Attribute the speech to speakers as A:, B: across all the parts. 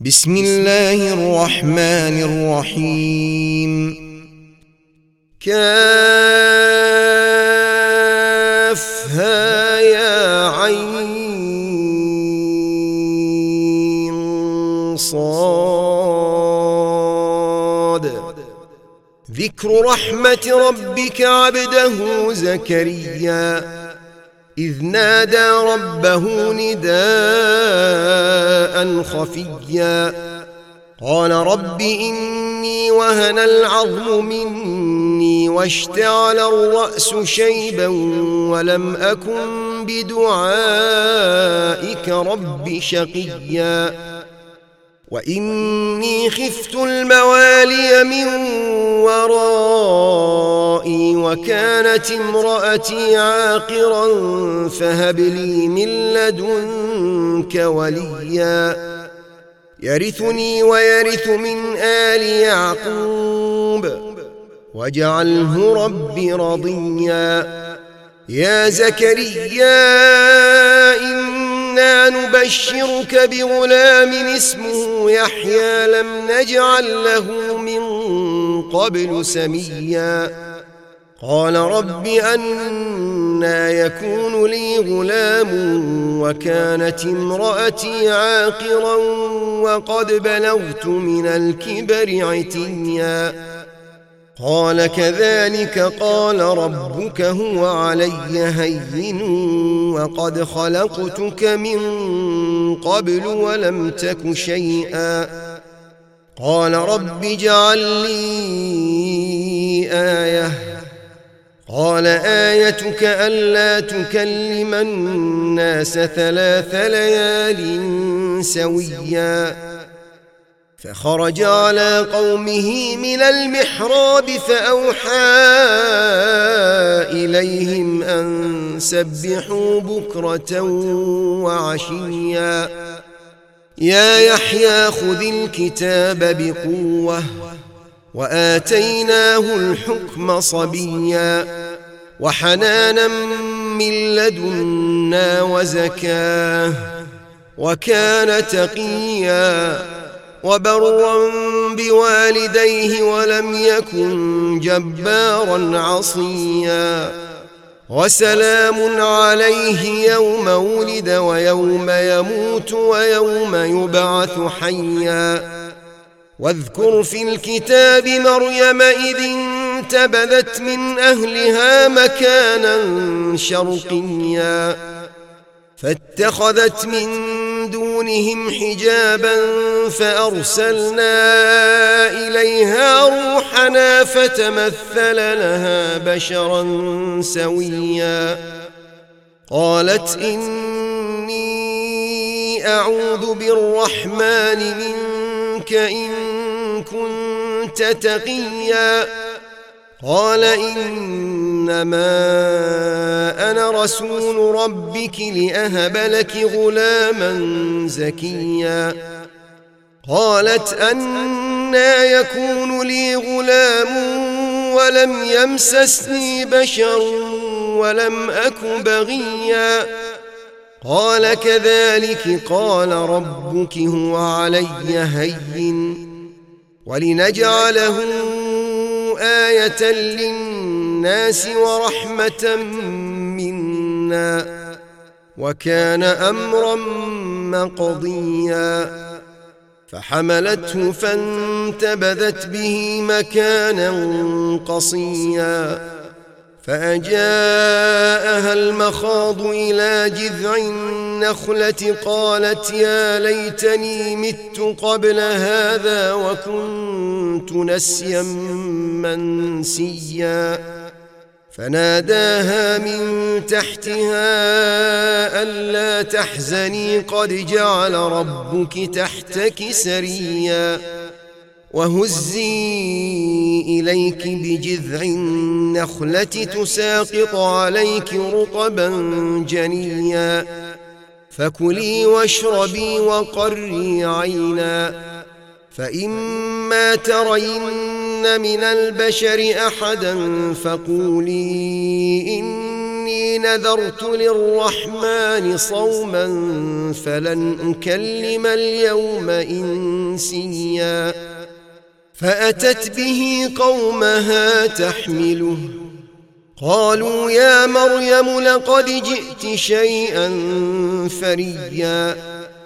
A: بسم الله الرحمن الرحيم. كافها يا عين صاد. ذكر رحمة ربك عبده زكريا إذ نادى ربه نداء خفيا قال رب إني وهن العظم مني واشتعل الرأس شيبا ولم أكن بدعائك رب شقيا وإني خفت الموالي من ورائي وكانت امرأتي عاقرا فهب لي من لدنك وليا يرثني ويرث من آل يعقوب واجعله رب رضيا. يا زكريا إنا نبشرك بغلام اسمه يحيى لم نجعل له من قبل سميا قال رب أنى يكون لي غلام وكانت امرأتي عاقرا وقد بلغت من الكبر عتيا قال كذلك قال ربك هو علي هين وقد خلقتك من قبل ولم تك شيئا قال رب اجعل لي آية قال آيتك ألا تكلم الناس 3 ليال سويا فخرج على قومه من المحراب فأوحى إليهم أن سبحوا بكرة وعشيا يا يحيى خذ الكتاب بقوة وآتيناه الحكم صبيا وحنانا من لدنا وزكاه وكان تقيا وبرا بوالديه ولم يكن جبارا عصيا وسلام عليه يوم ولد ويوم يموت ويوم يبعث حيا واذكر في الكتاب مريم إذ انتبذت من أهلها مكانا شرقيا فاتخذت من دونهم حجابا فأرسلنا إليها روحنا فتمثل لها بشرا سويا قالت إني أعوذ بالرحمن منك إن كنت تقيا قال إنما أنا رسول ربك لأهب لك غلاما زكيا قالت أنى يكون لي غلام ولم يمسسني بشر ولم أك بغيا قال كذلك قال ربك هو علي هين ولنجعله آية للناس ورحمة منا وكان أمرا مقضيا فحملته فانتبذت به مكانا قصيا فأجاءها المخاض إلى جذع النخلة قالت يا ليتني مت قبل هذا وكنت نسيا منسيا فناداها من تحتها ألا تحزني قد جعل ربك تحتك سريا وهزي إليك بجذع النخلة تساقط عليك رطبا جنيا فكلي واشربي وقري عينا فإما ترين من البشر أحدا فقولي إني إني نذرت للرحمن صوما فلن أكلم اليوم إنسيا فأتت به قومها تحمله قالوا يا مريم لقد جئت شيئا فريا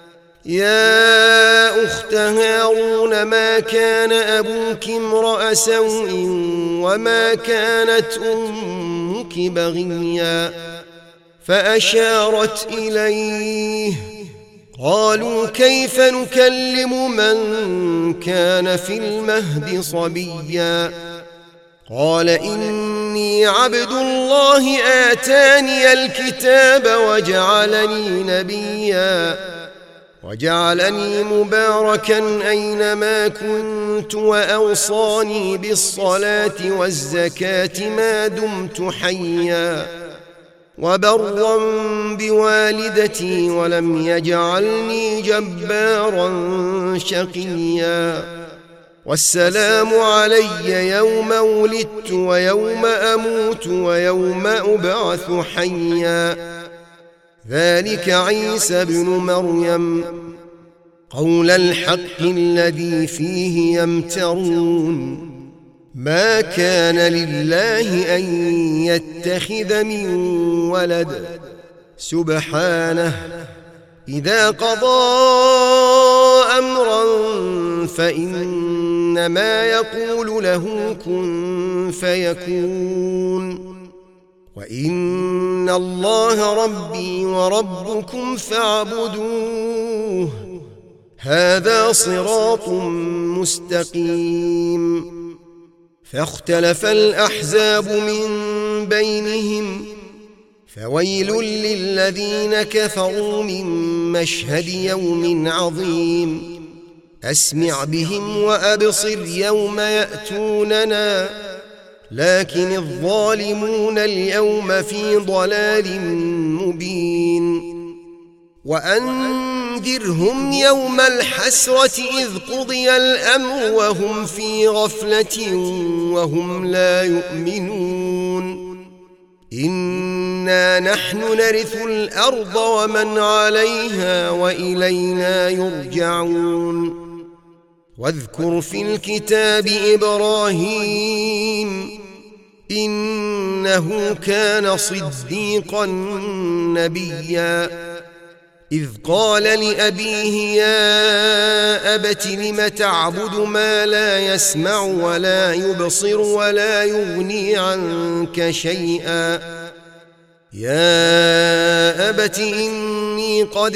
A: يا أخت هارون ما كان أبوك امرأ سوء وما كانت أمك بغيا فأشارت إليه قالوا كيف نكلم من كان في المهد صبيا قال إني عبد الله آتاني الكتاب وجعلني نبيا وجعلني مباركا أينما كنت وأوصاني بالصلاة والزكاة ما دمت حيا وبرا بوالدتي ولم يجعلني جبارا شقيا والسلام علي يوم ولدت ويوم أموت ويوم أبعث حيا ذلك عيسى بن مريم قول الحق الذي فيه يمترون ما كان لله أن يتخذ من ولد سبحانه إذا قضى أمرا فإنما يقول له كن فيكون وإن الله ربي وربكم فاعبدوه هذا صراط مستقيم فاختلف الأحزاب من بينهم فويل للذين كفروا من مشهد يوم عظيم أسمع بهم وأبصر يوم يأتوننا لكن الظالمون اليوم في ضلال مبين وأنذرهم يوم الحسرة إذ قضي الأمر وهم في غفلة وهم لا يؤمنون إنا نحن نرث الأرض ومن عليها وإلينا يرجعون واذكر في الكتاب إبراهيم إنه كان صديقا نبيا إذ قال لأبيه يا أبت لم تعبد ما لا يسمع ولا يبصر ولا يغني عنك شيئا يا أبت إني قد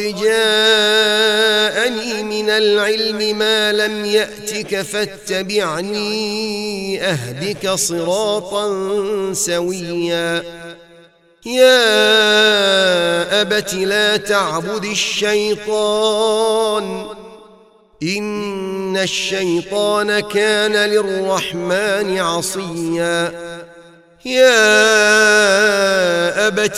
A: جاءني من العلم ما لم يأتك فاتبعني أهدك صراطا سويا يا أبت لا تعبد الشيطان إن الشيطان كان للرحمن عصيا يا أبت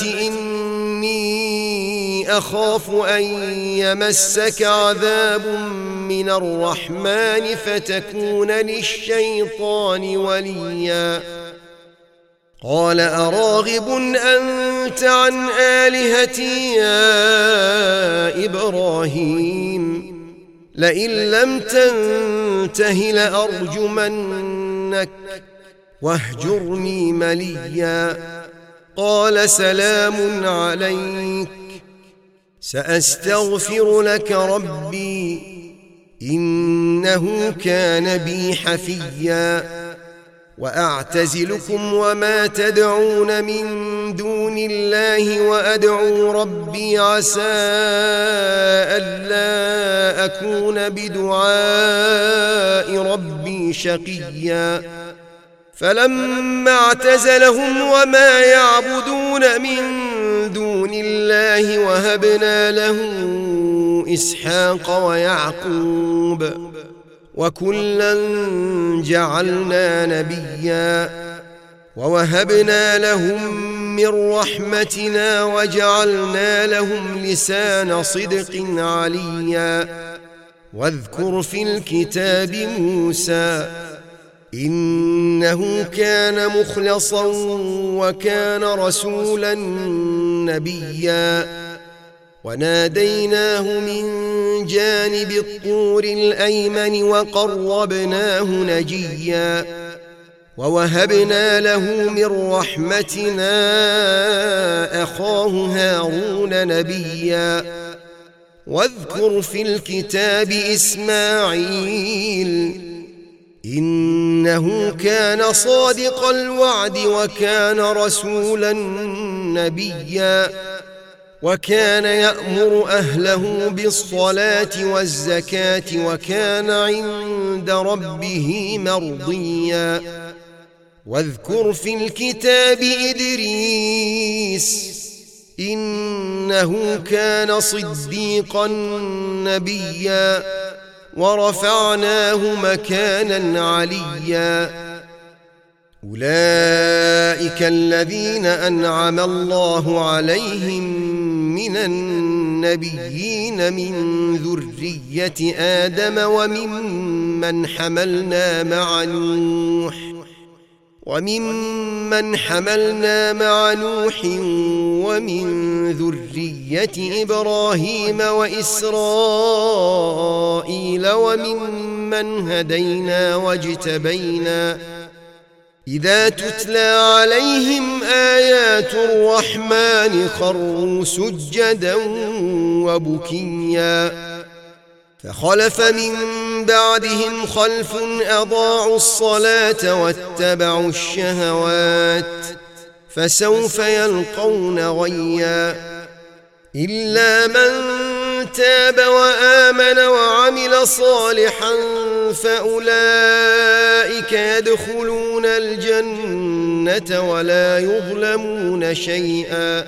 A: إني أخاف أن يمسك عذاب من الرحمن فتكون للشيطان وليا قال أراغب أنت عن آلهتي يا إبراهيم لئن لم تنته لأرجمنك واهجرني مليا قال سلام عليك سأستغفر لك ربي إنه كان بي حفيا وأعتزلكم وما تدعون من دون الله وأدعو ربي عسى ألا أكون بدعاء ربي شقيا فلما اعتزلهم وما يعبدون من دون الله وهبنا له إسحاق ويعقوب وكلا جعلنا نبيا ووهبنا لهم من رحمتنا وجعلنا لهم لسان صدق عليا واذكر في الكتاب موسى إنه كان مخلصا وكان رسولا نبيا وناديناه من جانب الطور الأيمن وقربناه نجيا ووهبنا له من رحمتنا أخاه هارون نبيا واذكر في الكتاب إسماعيل إنه كان صادق الوعد وكان رسولا نبيا وكان يأمر أهله بالصلاة والزكاة وكان عند ربه مرضيا واذكر في الكتاب إدريس إنه كان صديقا نبيا ورفعناه مكانا عليا أولئك الذين أنعم الله عليهم من النبيين من ذرية آدم وممن حملنا مع نوح ومن ذرية إبراهيم وإسرائيل وممن هدينا واجتبينا إذا تتلى عليهم آيات الرحمن خروا سجدا وبكيا فخلف من بعدهم خلف أضاعوا الصلاة واتبعوا الشهوات فسوف يلقون غيا إلا من تاب وآمن وعمل صالحا فأولئك يدخلون الجنة ولا يظلمون شيئا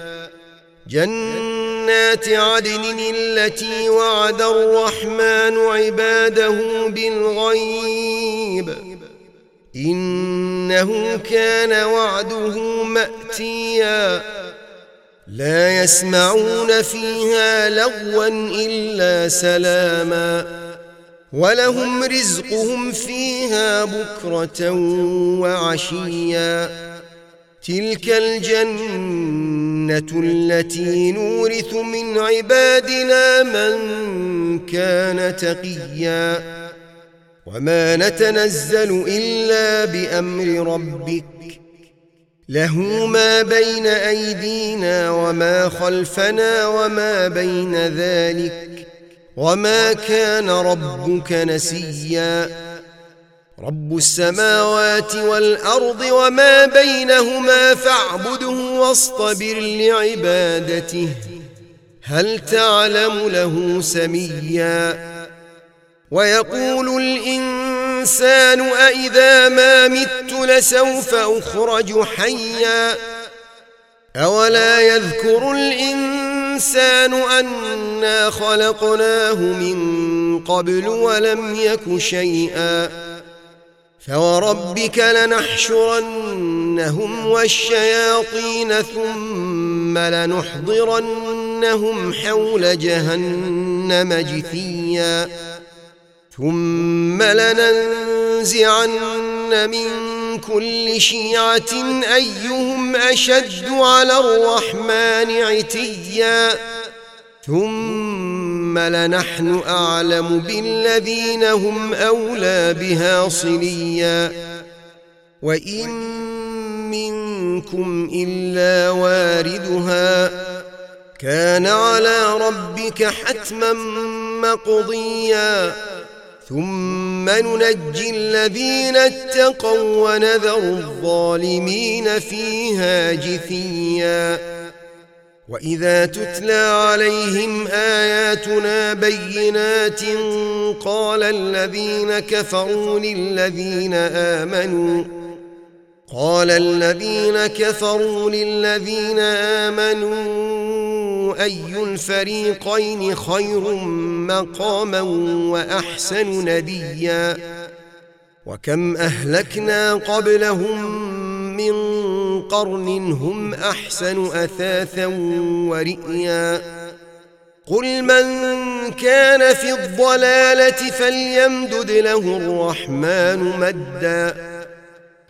A: جنات عدن التي وعد الرحمن عباده بالغيب إنه كان وعده مأتيا لا يسمعون فيها لغوا إلا سلاما ولهم رزقهم فيها بكرة وعشيا تلك الجنة التي نورث من عبادنا من كان تقيا وما نتنزل إلا بأمر ربك له ما بين أيدينا وما خلفنا وما بين ذلك وما كان ربك نسيا رب السماوات والأرض وما بينهما فاعبده واصطبر لعبادته هل تعلم له سميا ويقول الإنسان أإذا ما مت لسوف أخرج حيا أولا يذكر الإنسان أنا خلقناه من قبل ولم يك شيئا فوربك لنحشرنهم والشياطين ثم لنحضرنهم حول جهنم جثيا ثم لننزعن من كل شيعة أيهم أشد على الرحمن عتيا ثم لنحن أعلم بالذين هم أولى بها صليا وإن منكم إلا واردها كان على ربك حتما مقضيا ثم ننجي الذين اتقوا ونذر الظالمين فيها جثيا وإذا تتلى عليهم آياتنا بينات قال الذين كفروا للذين آمنوا أي الفريقين خير مقاما وأحسن نديا وكم أهلكنا قبلهم من قرن هم أحسن أثاثا ورئيا قل من كان في الضلالة فليمدد له الرحمن مدا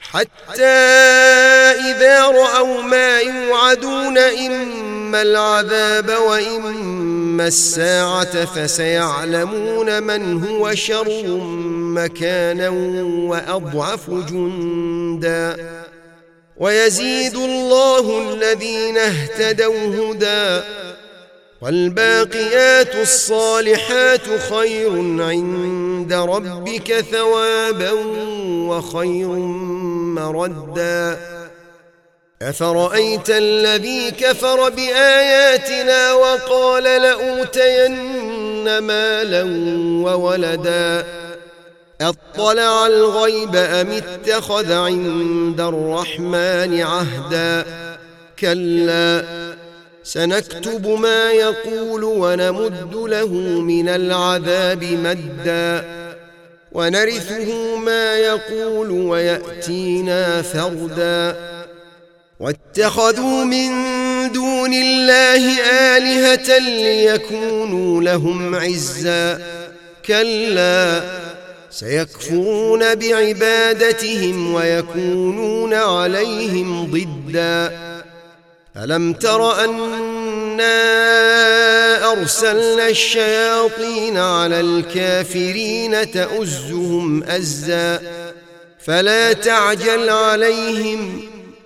A: حتى إذا رأوا ما يوعدون إما العذاب وإما الساعة فسيعلمون من هو شر مكانا وأضعف جندا ويزيد الله الذين اهتدوا هدى والباقيات الصالحات خير عند ربك ثوابا وخير مردا أفرأيت الذي كفر بآياتنا وقال لأوتين مالا وولدا أطلع الغيب أم اتخذ عند الرحمن عهدا كلا سنكتب ما يقول ونمد له من العذاب مدا ونرثه ما يقول ويأتينا فردا واتخذوا من دون الله آلهة ليكونوا لهم عزا كلا سيكفرون بعبادتهم ويكونون عليهم ضدا ألم تر أنا أرسلنا الشياطين على الكافرين تؤزهم أزا فلا تعجل عليهم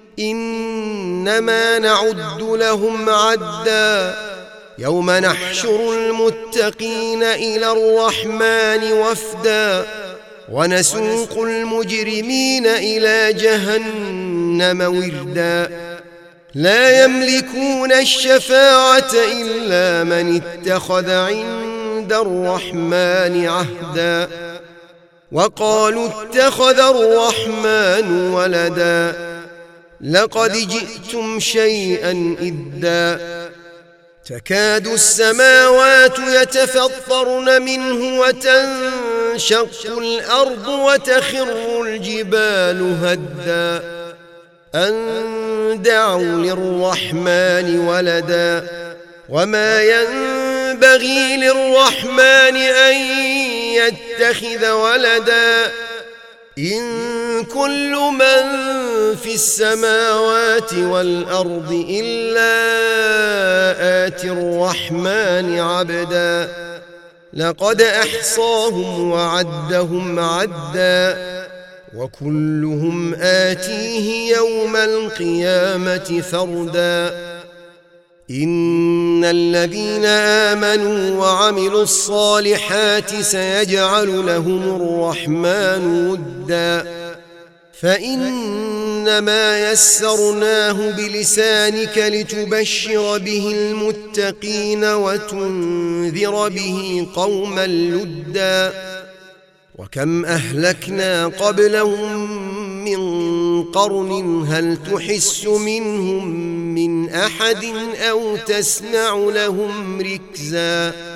A: إنما نعد لهم عدا يوم نحشر المتقين إلى الرحمن وفدا ونسوق المجرمين إلى جهنم وردا لا يملكون الشفاعة إلا من اتخذ عند الرحمن عهدا وقالوا اتخذ الرحمن ولدا لقد جئتم شيئا إدا تكاد السماوات يتفطرن منه وتنشق الأرض وتخر الجبال هدا أن دعوا للرحمن ولدا وما ينبغي للرحمن أن يتخذ ولدا إن كل من في السماوات والأرض إلا آتي الرحمن عبدا لقد أحصاهم وعدهم عدا وكلهم آتيه يوم القيامة فردا إن الذين آمنوا وعملوا الصالحات سيجعل لهم الرحمن ودا فإنما يسرناه بلسانك لتبشر به المتقين وتنذر به قوما لدا وكم أهلكنا قبلهم من قرن هل تحس منهم من أحد أو تسمع لهم ركزا